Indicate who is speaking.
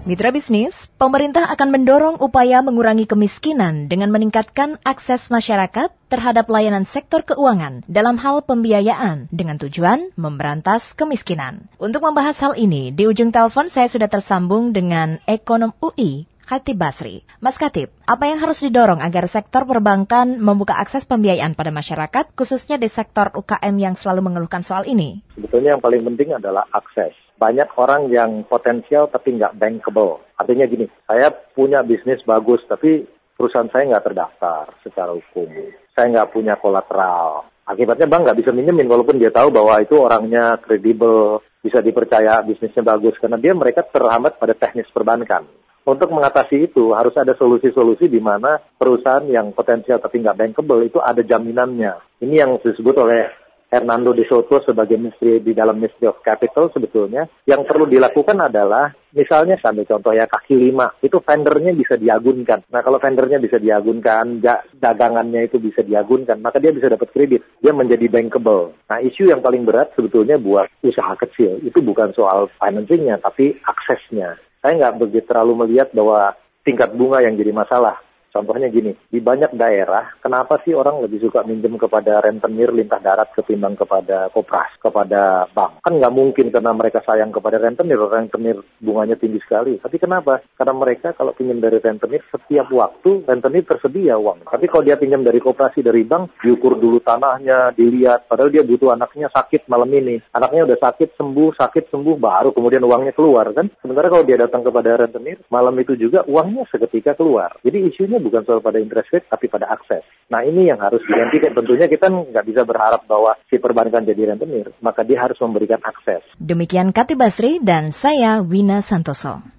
Speaker 1: Mitra bisnis, pemerintah akan mendorong upaya mengurangi kemiskinan dengan meningkatkan akses masyarakat terhadap layanan sektor keuangan dalam hal pembiayaan dengan tujuan memberantas kemiskinan. Untuk membahas hal ini, di ujung telepon saya sudah tersambung dengan ekonom UI, Khatib Basri. Mas Khatib, apa yang harus didorong agar sektor perbankan membuka akses pembiayaan pada masyarakat, khususnya di sektor UKM yang selalu mengeluhkan soal ini?
Speaker 2: Sebetulnya yang paling penting adalah akses. Banyak orang yang potensial tapi nggak bankable. Artinya gini, saya punya bisnis bagus tapi perusahaan saya nggak terdaftar secara hukum. Saya nggak punya kolateral. Akibatnya bank nggak bisa minjemin walaupun dia tahu bahwa itu orangnya kredibel, bisa dipercaya, bisnisnya bagus. Karena mereka terhambat pada teknis perbankan. Untuk mengatasi itu harus ada solusi-solusi di mana perusahaan yang potensial tapi nggak bankable itu ada jaminannya. Ini yang disebut oleh Hernando de Soto sebagai menteri di dalam Ministry of Capital sebetulnya. Yang perlu dilakukan adalah, misalnya sambil contoh ya kaki lima, itu vendornya bisa diagunkan. Nah kalau vendornya bisa diagunkan, dagangannya itu bisa diagunkan, maka dia bisa dapat kredit. Dia menjadi bankable. Nah isu yang paling berat sebetulnya buat usaha kecil, itu bukan soal financingnya, tapi aksesnya. Saya nggak begitu terlalu melihat bahwa tingkat bunga yang jadi masalah. Contohnya gini, di banyak daerah, kenapa sih orang lebih suka minjem kepada rentenir lintah darat ketimbang kepada koperas, kepada bank? Kan nggak mungkin karena mereka sayang kepada rentenir bunganya tinggi sekali. Tapi kenapa? Karena mereka kalau pinjam dari rentenir, setiap waktu rentenir tersedia uang. Tapi kalau dia pinjam dari koperasi, dari bank, diukur dulu tanahnya, dilihat. Padahal dia butuh anaknya sakit malam ini. Anaknya udah sakit sembuh, baru kemudian uangnya keluar kan. Sementara kalau dia datang kepada rentenir, malam itu juga uangnya seketika keluar. Jadi isunya bukan soal pada interest rate, tapi pada akses. Nah ini yang harus digantikan. Tentunya kita nggak bisa berharap bahwa si perbankan jadi rentenir, maka dia harus memberikan akses.
Speaker 1: Demikian Khatib Basri dan saya Wina Santoso.